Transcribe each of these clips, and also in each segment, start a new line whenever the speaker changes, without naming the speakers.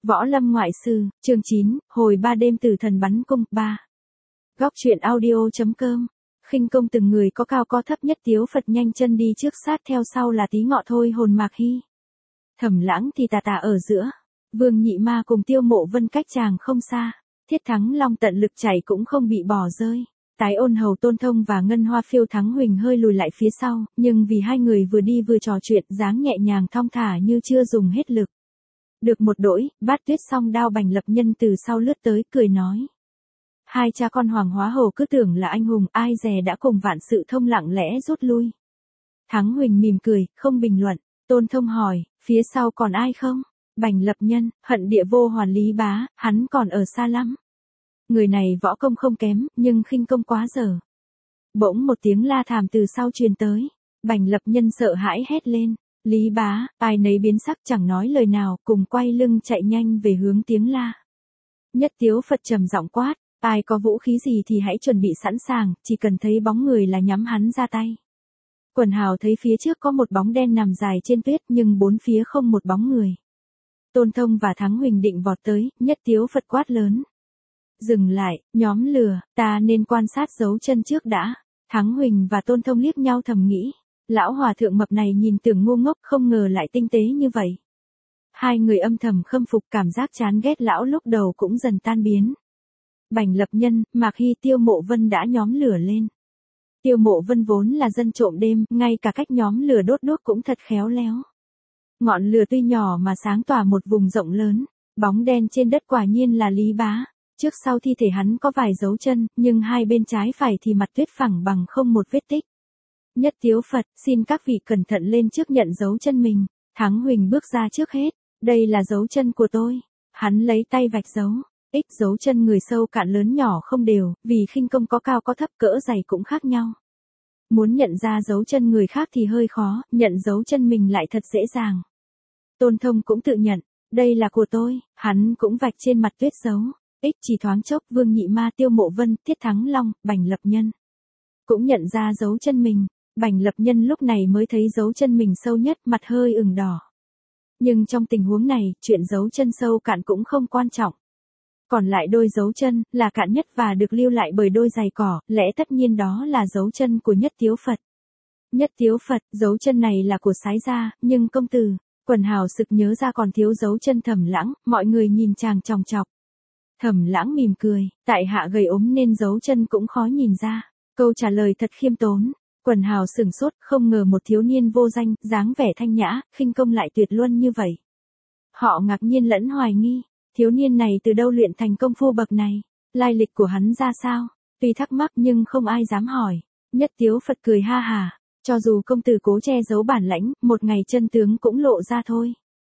Võ Lâm Ngoại Sư, chương 9, hồi 3 đêm tử thần bắn cung, 3. Góc truyện audio.com. Khinh công từng người có cao có thấp, Nhất Tiếu Phật nhanh chân đi trước, sát theo sau là Tí Ngọ Thôi Hồn Mạc Hy. Thẩm Lãng thì tà tà ở giữa. Vương Nhị Ma cùng Tiêu Mộ Vân cách chàng không xa. Thiết Thắng Long tận lực chạy cũng không bị bỏ rơi. Tái Ôn Hầu Tôn Thông và Ngân Hoa Phiêu Thắng Huỳnh hơi lùi lại phía sau, nhưng vì hai người vừa đi vừa trò chuyện, dáng nhẹ nhàng thong thả như chưa dùng hết lực. Được một đỗi, Bát Tuyết song đao Bành Lập Nhân từ sau lướt tới, cười nói: hai cha con Hoàng Hóa Hầu cứ tưởng là anh hùng, ai dè đã cùng Vạn Sự Thông lặng lẽ rút lui. Thắng Huỳnh mỉm cười, không bình luận. Tôn Thông hỏi: phía sau còn ai không? Bành Lập Nhân: hận địa vô hoàn Lý Bá, hắn còn ở xa lắm. Người này võ công không kém, nhưng khinh công quá dở. Bỗng một tiếng la thảm từ sau truyền tới. Bành Lập Nhân sợ hãi hét lên: Lý Bá! Ai nấy biến sắc chẳng nói lời nào, cùng quay lưng chạy nhanh về hướng tiếng la. Nhất Tiếu Phật trầm giọng quát: ai có vũ khí gì thì hãy chuẩn bị sẵn sàng, chỉ cần thấy bóng người là nhắm hắn ra tay. Quần hào thấy phía trước có một bóng đen nằm dài trên tuyết, nhưng bốn phía không một bóng người. Tôn Thông và Thắng Huỳnh định vọt tới, Nhất Tiếu Phật quát lớn: dừng lại, nhóm lừa, ta nên quan sát dấu chân trước đã. Thắng Huỳnh và Tôn Thông liếc nhau thầm nghĩ: lão hòa thượng mập này nhìn tưởng ngu ngốc, không ngờ lại tinh tế như vậy. Hai người âm thầm khâm phục, cảm giác chán ghét lão lúc đầu cũng dần tan biến. Bành Lập Nhân, Mạc Hy, Tiêu Mộ Vân đã nhóm lửa lên. Tiêu Mộ Vân vốn là dân trộm đêm, ngay cả cách nhóm lửa đốt cũng thật khéo léo. Ngọn lửa tuy nhỏ mà sáng tỏa một vùng rộng lớn. Bóng đen trên đất quả nhiên là Lý Bá. Trước sau thi thể hắn có vài dấu chân, nhưng hai bên trái phải thì mặt tuyết phẳng bằng không một vết tích. Nhất Tiếu Phật, xin các vị cẩn thận lên trước nhận dấu chân mình. Thắng Huỳnh bước ra trước hết. Đây là dấu chân của tôi. Hắn lấy tay vạch dấu. Dấu chân người sâu cạn lớn nhỏ không đều, vì khinh công có cao có thấp, cỡ dày cũng khác nhau. Muốn nhận ra dấu chân người khác thì hơi khó, nhận dấu chân mình lại thật dễ dàng. Tôn Thông cũng tự nhận, đây là của tôi, hắn cũng vạch trên mặt tuyết dấu. Chỉ thoáng chốc, Vương Nhị Ma, Tiêu Mộ Vân, Thiết Thắng Long, Bành Lập Nhân cũng nhận ra dấu chân mình. Bành Lập Nhân lúc này mới thấy dấu chân mình sâu nhất, mặt hơi ửng đỏ. Nhưng trong tình huống này, chuyện dấu chân sâu cạn cũng không quan trọng. Còn lại đôi dấu chân, là cạn nhất và được lưu lại bởi đôi giày cỏ, lẽ tất nhiên đó là dấu chân của Nhất Tiếu Phật. Nhất Tiếu Phật, dấu chân này là của Sái gia, nhưng công tử. Quần hào sực nhớ ra còn thiếu dấu chân Thẩm Lãng, mọi người nhìn chàng chòng chọc. Thẩm Lãng mỉm cười, tại hạ gầy ốm nên dấu chân cũng khó nhìn ra. Câu trả lời thật khiêm tốn. Quần hào sửng sốt, không ngờ một thiếu niên vô danh, dáng vẻ thanh nhã, khinh công lại tuyệt luân như vậy. Họ ngạc nhiên lẫn hoài nghi. Thiếu niên này từ đâu luyện thành công phu bậc này? Lai lịch của hắn ra sao? Tuy thắc mắc nhưng không ai dám hỏi. Nhất Tiếu Phật cười ha hà. Cho dù công tử cố che giấu bản lãnh, một ngày chân tướng cũng lộ ra thôi.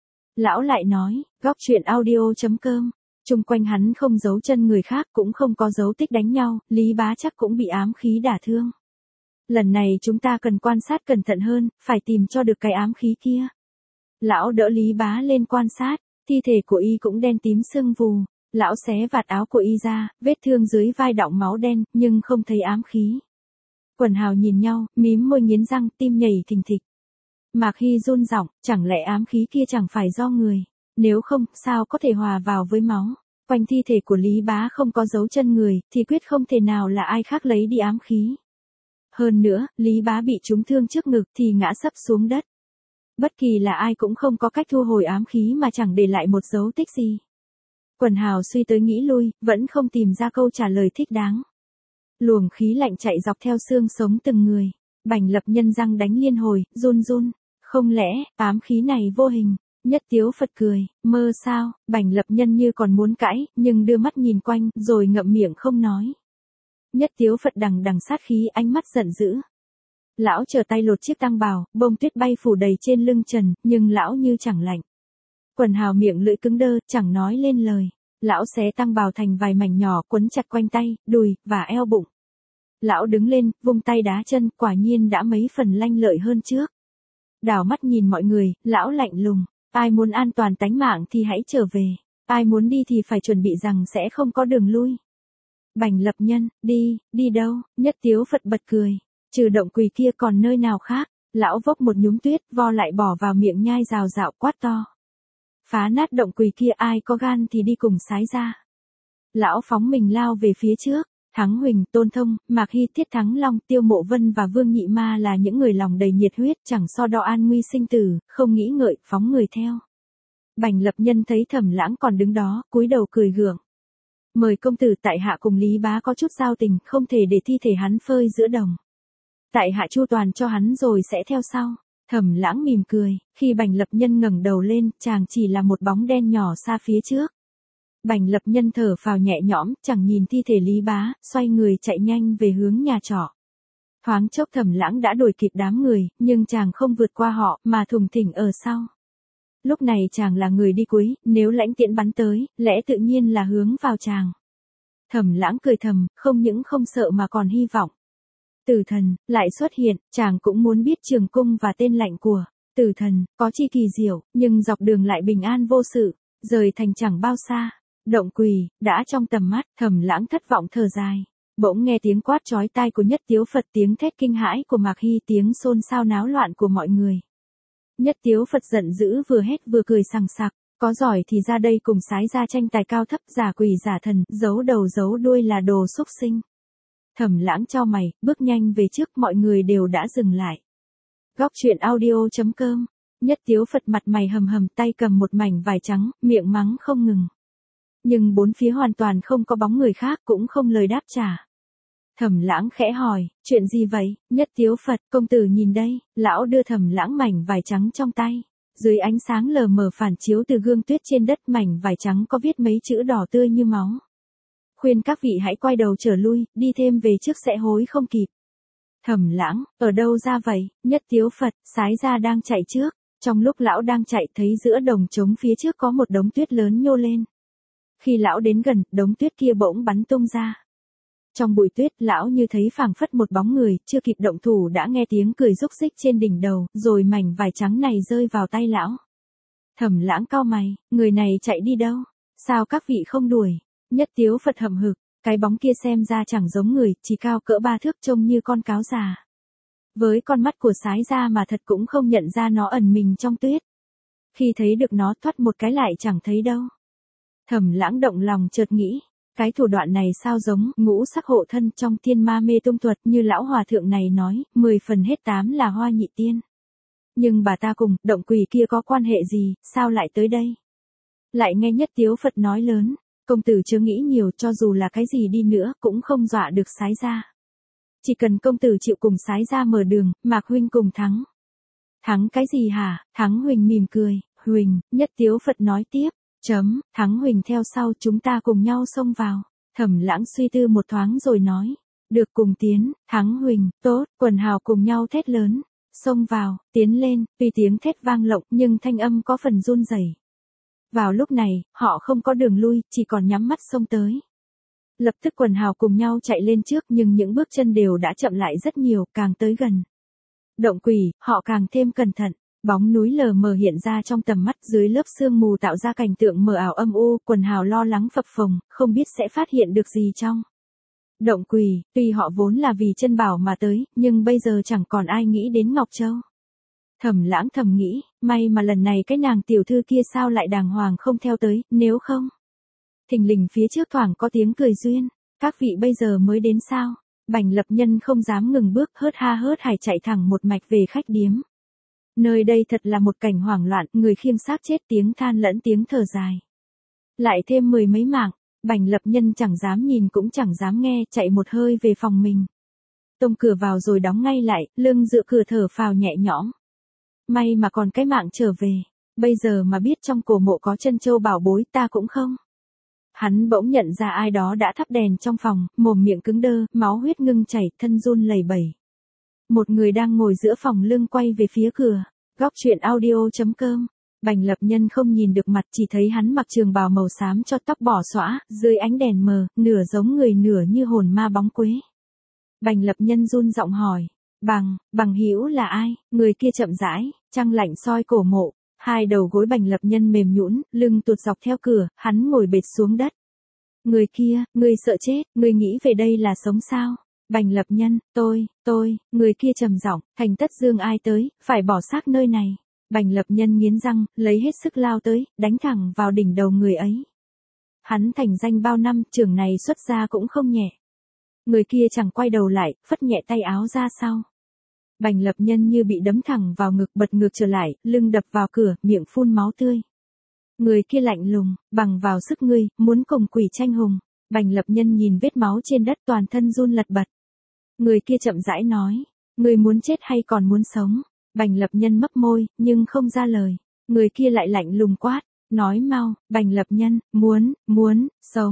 Lão lại nói, góc truyện audio.com. Chung quanh hắn không giấu chân người khác, cũng không có dấu tích đánh nhau, Lý Bá chắc cũng bị ám khí đả thương. Lần này chúng ta cần quan sát cẩn thận hơn, phải tìm cho được cái ám khí kia. Lão đỡ Lý Bá lên quan sát. Thi thể của y cũng đen tím sưng vù. Lão xé vạt áo của y ra, vết thương dưới vai đọng máu đen, nhưng không thấy ám khí. Quần hào nhìn nhau, mím môi nghiến răng, tim nhảy thình thịch. Mạc Hy run giọng, chẳng lẽ ám khí kia chẳng phải do người? Nếu không, sao có thể hòa vào với máu? Quanh thi thể của Lý Bá không có dấu chân người, thì quyết không thể nào là ai khác lấy đi ám khí. Hơn nữa, Lý Bá bị trúng thương trước ngực thì ngã sấp xuống đất. Bất kỳ là ai cũng không có cách thu hồi ám khí mà chẳng để lại một dấu tích gì. Quần hào suy tới nghĩ lui, vẫn không tìm ra câu trả lời thích đáng. Luồng khí lạnh chạy dọc theo xương sống từng người. Bành Lập Nhân răng đánh liên hồi, run run. Không lẽ, ám khí này vô hình? Nhất Tiếu Phật cười, mơ sao? Bành Lập Nhân như còn muốn cãi, nhưng đưa mắt nhìn quanh, rồi ngậm miệng không nói. Nhất Tiếu Phật đằng đằng sát khí, ánh mắt giận dữ. Lão trở tay lột chiếc tăng bào, bông tuyết bay phủ đầy trên lưng trần, nhưng lão như chẳng lạnh. Quần hào miệng lưỡi cứng đơ, chẳng nói lên lời. Lão xé tăng bào thành vài mảnh nhỏ, quấn chặt quanh tay, đùi, và eo bụng. Lão đứng lên, vung tay đá chân, quả nhiên đã mấy phần lanh lợi hơn trước. Đảo mắt nhìn mọi người, lão lạnh lùng. Ai muốn an toàn tánh mạng thì hãy trở về. Ai muốn đi thì phải chuẩn bị rằng sẽ không có đường lui. Bành Lập Nhân, đi đâu? Nhất Tiếu Phật bật cười. Trừ động quỳ kia còn nơi nào khác? Lão vốc một nhúm tuyết, vo lại bỏ vào miệng nhai rào rạo quát to. phá nát động quỷ kia, ai có gan thì đi cùng Sái ra. Lão phóng mình lao về phía trước. Thắng Huỳnh, Tôn Thông, Mạc Hy, Tiết Thắng Long, Tiêu Mộ Vân và Vương Nhị Ma là những người lòng đầy nhiệt huyết, chẳng so đo an nguy sinh tử, không nghĩ ngợi, phóng người theo. Bành Lập Nhân thấy Thẩm Lãng còn đứng đó, cúi đầu cười gượng. Mời công tử, tại hạ cùng Lý Bá có chút giao tình, không thể để thi thể hắn phơi giữa đồng. Tại hạ chu toàn cho hắn rồi sẽ theo sau. Thẩm Lãng mỉm cười, khi Bành Lập Nhân ngẩng đầu lên, chàng chỉ là một bóng đen nhỏ xa phía trước. Bành Lập Nhân thở phào nhẹ nhõm, chẳng nhìn thi thể Lý Bá, xoay người chạy nhanh về hướng nhà trọ. Thoáng chốc Thẩm Lãng đã đuổi kịp đám người, nhưng chàng không vượt qua họ, mà thùng thình ở sau. Lúc này chàng là người đi cuối, nếu lãnh tiễn bắn tới, lẽ tự nhiên là hướng vào chàng. Thẩm Lãng cười thầm, không những không sợ mà còn hy vọng. Tử thần, lại xuất hiện, chàng cũng muốn biết trường cung và tên lệnh của Tử thần, có chi kỳ diệu, nhưng dọc đường lại bình an vô sự, rời thành chẳng bao xa. Động Quỳ, đã trong tầm mắt, Thẩm Lãng thất vọng thở dài. Bỗng nghe tiếng quát chói tai của Nhất Tiếu Phật, tiếng thét kinh hãi của Mạc Hy, tiếng xôn xao náo loạn của mọi người. Nhất Tiếu Phật giận dữ vừa hét vừa cười sằng sặc, có giỏi thì ra đây cùng Sái ra tranh tài cao thấp, giả quỷ giả thần, giấu đầu giấu đuôi là đồ xúc sinh. Thẩm Lãng chau mày, bước nhanh về trước, mọi người đều đã dừng lại. Góc truyện audio.com. Nhất Tiếu Phật mặt mày hầm hầm, tay cầm một mảnh vải trắng, miệng mắng không ngừng. Nhưng bốn phía hoàn toàn không có bóng người khác, cũng không lời đáp trả. Thẩm Lãng khẽ hỏi, chuyện gì vậy? Nhất Tiếu Phật, công tử nhìn đây. Lão đưa Thẩm Lãng mảnh vải trắng trong tay. Dưới ánh sáng lờ mờ phản chiếu từ gương tuyết trên đất, mảnh vải trắng có viết mấy chữ đỏ tươi như máu. Khuyên các vị hãy quay đầu trở lui, đi thêm về trước sẽ hối không kịp. Thẩm Lãng, ở đâu ra vậy? Nhất Tiếu Phật, Sái ra đang chạy trước. Trong lúc lão đang chạy, thấy giữa đồng trống phía trước có một đống tuyết lớn nhô lên. Khi lão đến gần, đống tuyết kia bỗng bắn tung ra. Trong bụi tuyết, lão như thấy phảng phất một bóng người, chưa kịp động thủ đã nghe tiếng cười rúc rích trên đỉnh đầu, rồi mảnh vải trắng này rơi vào tay lão. Thẩm Lãng cau mày, người này chạy đi đâu? Sao các vị không đuổi? Nhất Tiếu Phật hậm hực, cái bóng kia xem ra chẳng giống người, chỉ cao cỡ 3 thước, trông như con cáo già. Với con mắt của Sái ra mà thật cũng không nhận ra nó ẩn mình trong tuyết. Khi thấy được nó, thoát một cái lại chẳng thấy đâu. Thẩm Lãng động lòng chợt nghĩ, cái thủ đoạn này sao giống ngũ sắc hộ thân trong Thiên Ma Mê Tung thuật, như lão hòa thượng này nói, 10 phần hết 8 là Hoa Nhị Tiên. Nhưng bà ta cùng Động Quỳ kia có quan hệ gì, sao lại tới đây? Lại nghe Nhất Tiếu Phật nói lớn, công tử chưa nghĩ nhiều, cho dù là cái gì đi nữa cũng không dọa được Sái ra. Chỉ cần công tử chịu cùng Sái ra mở đường, Mạc huynh cùng thắng. Thắng cái gì hả? Thắng Huỳnh mỉm cười, Huỳnh. Nhất Tiếu Phật nói tiếp. Thắng Huỳnh theo sau, chúng ta cùng nhau xông vào. Thẩm Lãng suy tư một thoáng rồi nói, được, cùng tiến. Thắng Huỳnh, tốt. Quần hào cùng nhau thét lớn, xông vào, tiến lên. Tuy tiếng thét vang lộng nhưng thanh âm có phần run rẩy. Vào lúc này, họ không có đường lui, chỉ còn nhắm mắt xông tới. Lập tức quần hào cùng nhau chạy lên trước, nhưng những bước chân đều đã chậm lại rất nhiều, càng tới gần Động Quỳ, họ càng thêm cẩn thận. Bóng núi lờ mờ hiện ra trong tầm mắt, dưới lớp sương mù tạo ra cảnh tượng mờ ảo âm u, quần hào lo lắng phập phồng, không biết sẽ phát hiện được gì trong Động Quỳ. Tuy họ vốn là vì chân bảo mà tới, nhưng bây giờ chẳng còn ai nghĩ đến Ngọc Châu. Thẩm Lãng thầm nghĩ, may mà lần này cái nàng tiểu thư kia sao lại đàng hoàng không theo tới, nếu không. Thình lình phía trước thoảng có tiếng cười duyên, các vị bây giờ mới đến sao? Bành Lập Nhân không dám ngừng bước, hớt ha hớt hải chạy thẳng một mạch về khách điếm. Nơi đây thật là một cảnh hoảng loạn, người khiêng xác chết, tiếng than lẫn tiếng thở dài. Lại thêm 10 mấy mạng, Bành Lập Nhân chẳng dám nhìn cũng chẳng dám nghe, chạy một hơi về phòng mình. Tông cửa vào rồi đóng ngay lại, lưng dựa cửa thở phào nhẹ nhõm. May mà còn cái mạng trở về, bây giờ mà biết trong cổ mộ có chân châu bảo bối ta cũng không. Hắn bỗng nhận ra ai đó đã thắp đèn trong phòng, mồm miệng cứng đơ, máu huyết ngưng chảy, thân run lẩy bẩy. Một người đang ngồi giữa phòng, lưng quay về phía cửa. Góc truyện audio.com. Bành Lập Nhân không nhìn được mặt, chỉ thấy hắn mặc trường bào màu xám cho tóc bỏ xõa, dưới ánh đèn mờ, nửa giống người nửa như hồn ma bóng quế. Bành Lập Nhân run giọng hỏi, Bằng Hữu là ai? Người kia chậm rãi, trăng lạnh soi cổ mộ. Hai đầu gối Bành Lập Nhân mềm nhũn, lưng tuột dọc theo cửa, hắn ngồi bệt xuống đất. Người kia, ngươi sợ chết, ngươi nghĩ về đây là sống sao? Bành Lập Nhân, tôi, người kia trầm giọng, Thành Tất Dương ai tới, phải bỏ xác nơi này. Bành Lập Nhân nghiến răng, lấy hết sức lao tới, đánh thẳng vào đỉnh đầu người ấy. Hắn thành danh bao năm, trường này xuất ra cũng không nhẹ. Người kia chẳng quay đầu lại, phất nhẹ tay áo ra sau. Bành Lập Nhân như bị đấm thẳng vào ngực, bật ngược trở lại, lưng đập vào cửa, miệng phun máu tươi. Người kia lạnh lùng, bằng vào sức ngươi, muốn cùng quỷ tranh hùng. Bành Lập Nhân nhìn vết máu trên đất, toàn thân run lật bật. Người kia chậm rãi nói, ngươi muốn chết hay còn muốn sống? Bành Lập Nhân mấp môi, nhưng không ra lời. Người kia lại lạnh lùng quát, nói mau. Bành Lập Nhân, muốn,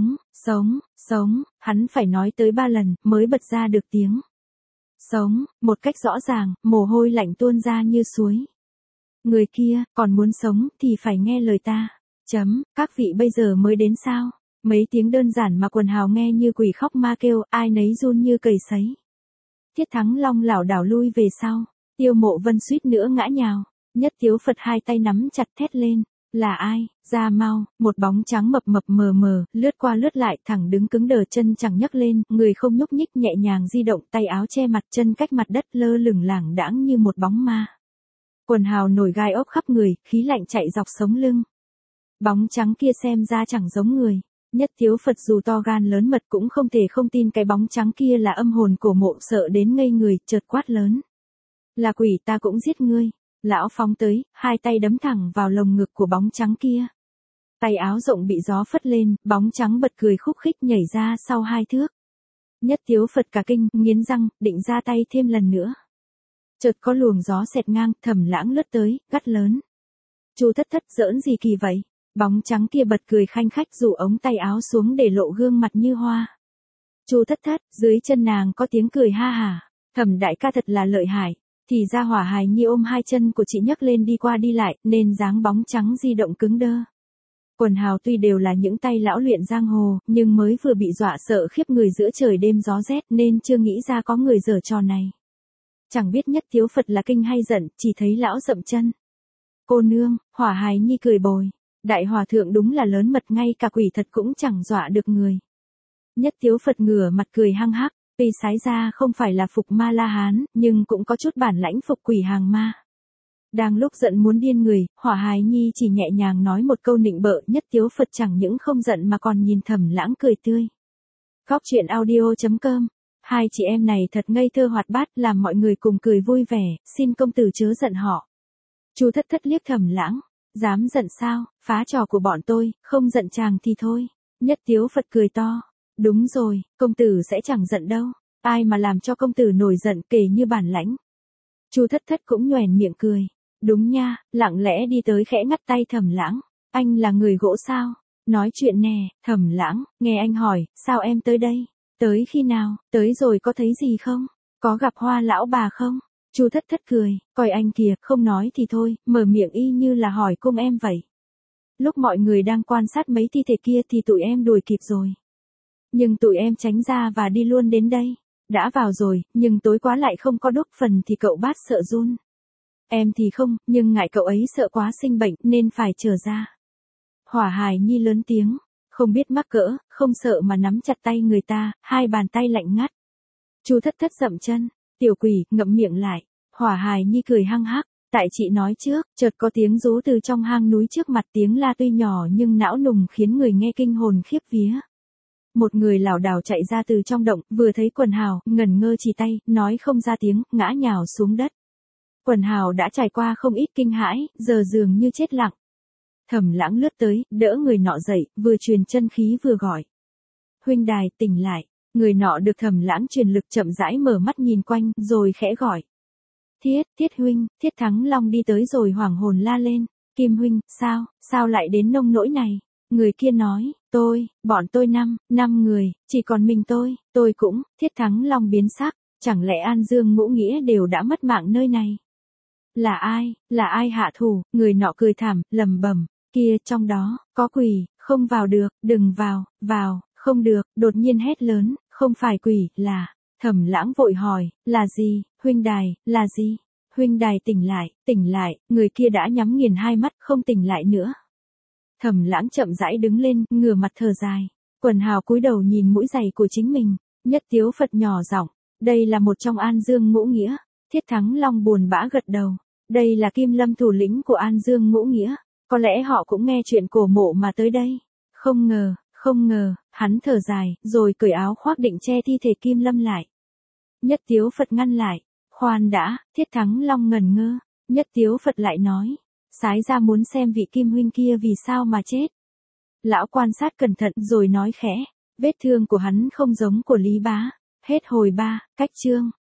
sống, hắn phải nói tới 3 lần, mới bật ra được tiếng. Sống, một cách rõ ràng, mồ hôi lạnh tuôn ra như suối. Người kia, còn muốn sống, thì phải nghe lời ta. Các vị bây giờ mới đến sao? Mấy tiếng đơn giản mà quần hào nghe như quỷ khóc ma kêu, ai nấy run như cầy sấy. Thiết Thắng Long lảo đảo lui về sau. Tiêu Mộ Vân suýt nữa ngã nhào. Nhất Tiếu Phật hai tay nắm chặt thét lên. Là ai? Ra mau. Một bóng trắng mập mập mờ mờ, lướt qua lướt lại, thẳng đứng cứng đờ, chân chẳng nhấc lên, người không nhúc nhích, nhẹ nhàng di động, tay áo che mặt, chân cách mặt đất, lơ lửng lảng đãng như một bóng ma. Quần hào nổi gai ốc khắp người, khí lạnh chạy dọc sống lưng. Bóng trắng kia xem ra chẳng giống người. Nhất Tiếu Phật dù to gan lớn mật cũng không thể không tin cái bóng trắng kia là âm hồn cổ Mộ, sợ đến ngây người, chợt quát lớn. Là quỷ, ta cũng giết ngươi. Lão phóng tới, hai tay đấm thẳng vào lồng ngực của bóng trắng kia. Tay áo rộng bị gió phất lên, bóng trắng bật cười khúc khích nhảy ra sau 2 thước. Nhất Tiếu Phật cả kinh, nghiến răng, định ra tay thêm lần nữa. Chợt có luồng gió xẹt ngang, Thẩm Lãng lướt tới, gắt lớn. Chu Thất Thất, giỡn gì kỳ vậy? Bóng trắng kia bật cười khanh khách, rủ ống tay áo xuống để lộ gương mặt như hoa. Chu Thất Thất, dưới chân nàng có tiếng cười ha hả. Thẩm đại ca thật là lợi hại. Thì ra Hỏa Hài Nhi ôm 2 chân của chị nhấc lên đi qua đi lại, nên dáng bóng trắng di động cứng đơ. Quần hào tuy đều là những tay lão luyện giang hồ, nhưng mới vừa bị dọa sợ khiếp người giữa trời đêm gió rét, nên chưa nghĩ ra có người giở trò này. Chẳng biết Nhất Tiếu Phật là kinh hay giận, chỉ thấy lão dậm chân. Cô nương, Hỏa Hài Nhi cười bồi. Đại hòa thượng đúng là lớn mật, ngay cả quỷ thật cũng chẳng dọa được người. Nhất Tiếu Phật ngửa mặt cười hăng hắc. Tuy sái ra không phải là phục ma La Hán, nhưng cũng có chút bản lãnh phục quỷ hàng ma. Đang lúc giận muốn điên người, Hỏa Hài Nhi chỉ nhẹ nhàng nói một câu nịnh bợ, Nhất Tiếu Phật chẳng những không giận mà còn nhìn Thẩm Lãng cười tươi. Góc truyện audio.com. Hai chị em này thật ngây thơ hoạt bát, làm mọi người cùng cười vui vẻ, xin công tử chớ giận họ. Chu Thất Thất liếc Thẩm Lãng, dám giận sao, phá trò của bọn tôi, không giận chàng thì thôi. Nhất Tiếu Phật cười to. Đúng rồi, công tử sẽ chẳng giận đâu. Ai mà làm cho công tử nổi giận kể như bản lãnh. Chu Thất Thất cũng nhoẻn miệng cười. Đúng nha, lặng lẽ đi tới khẽ ngắt tay Thẩm Lãng. Anh là người gỗ sao? Nói chuyện nè, Thẩm Lãng, nghe anh hỏi, sao em tới đây? Tới khi nào? Tới rồi có thấy gì không? Có gặp Hoa lão bà không? Chu Thất Thất cười, coi anh kìa, không nói thì thôi, mở miệng y như là hỏi cung em vậy. Lúc mọi người đang quan sát mấy thi thể kia thì tụi em đuổi kịp rồi. Nhưng tụi em tránh ra và đi luôn đến đây. Đã vào rồi, nhưng tối quá lại không có đốt phần thì cậu Bát sợ run. Em thì không, nhưng ngại cậu ấy sợ quá sinh bệnh nên phải trở ra. Hỏa Hài Nhi lớn tiếng, không biết mắc cỡ, không sợ mà nắm chặt tay người ta, 2 bàn tay lạnh ngắt. Chu Thất Thất dậm chân, tiểu quỷ, ngậm miệng lại. Hỏa Hài Nhi cười hăng hắc, tại chị nói trước, chợt có tiếng rú từ trong hang núi trước mặt, tiếng la tuy nhỏ nhưng não nùng khiến người nghe kinh hồn khiếp vía. Một người lảo đảo chạy ra từ trong động, vừa thấy quần hào, ngẩn ngơ chỉ tay, nói không ra tiếng, ngã nhào xuống đất. Quần hào đã trải qua không ít kinh hãi, giờ dường như chết lặng. Thẩm Lãng lướt tới, đỡ người nọ dậy, vừa truyền chân khí vừa gọi. Huynh đài, tỉnh lại. Người nọ được Thẩm Lãng truyền lực chậm rãi mở mắt nhìn quanh, rồi khẽ gọi. Thiết huynh. Thiết Thắng Long đi tới rồi hoảng hồn la lên. Kim huynh, sao lại đến nông nỗi này? Người kia nói, bọn tôi 5 người, chỉ còn mình tôi cũng. Thiết Thắng Long biến sắc, chẳng lẽ An Dương Ngũ Nghĩa đều đã mất mạng nơi này? Là ai hạ thủ? Người nọ cười thảm, lầm bầm, kia trong đó, có quỷ, không vào được, đừng vào, không được, đột nhiên hét lớn, không phải quỷ, là. Thẩm Lãng vội hỏi, là gì, huynh đài, là gì? Huynh đài tỉnh lại, người kia đã nhắm nghiền 2 mắt, không tỉnh lại nữa. Thẩm Lãng chậm rãi đứng lên, ngửa mặt thở dài. Quần hào cúi đầu nhìn mũi giày của chính mình. Nhất Tiếu Phật nhỏ giọng, đây là một trong An Dương Ngũ Nghĩa. Thiết Thắng Long buồn bã gật đầu. Đây là Kim Lâm thủ lĩnh của An Dương Ngũ Nghĩa, có lẽ họ cũng nghe chuyện cổ mộ mà tới đây. Không ngờ, hắn thở dài, rồi cởi áo khoác định che thi thể Kim Lâm lại. Nhất Tiếu Phật ngăn lại, khoan đã, Thiết Thắng Long ngẩn ngơ, Nhất Tiếu Phật lại nói, Sái ra muốn xem vị Kim huynh kia vì sao mà chết. Lão quan sát cẩn thận rồi nói khẽ, vết thương của hắn không giống của Lý Bá. Hết hồi 3, cách chương.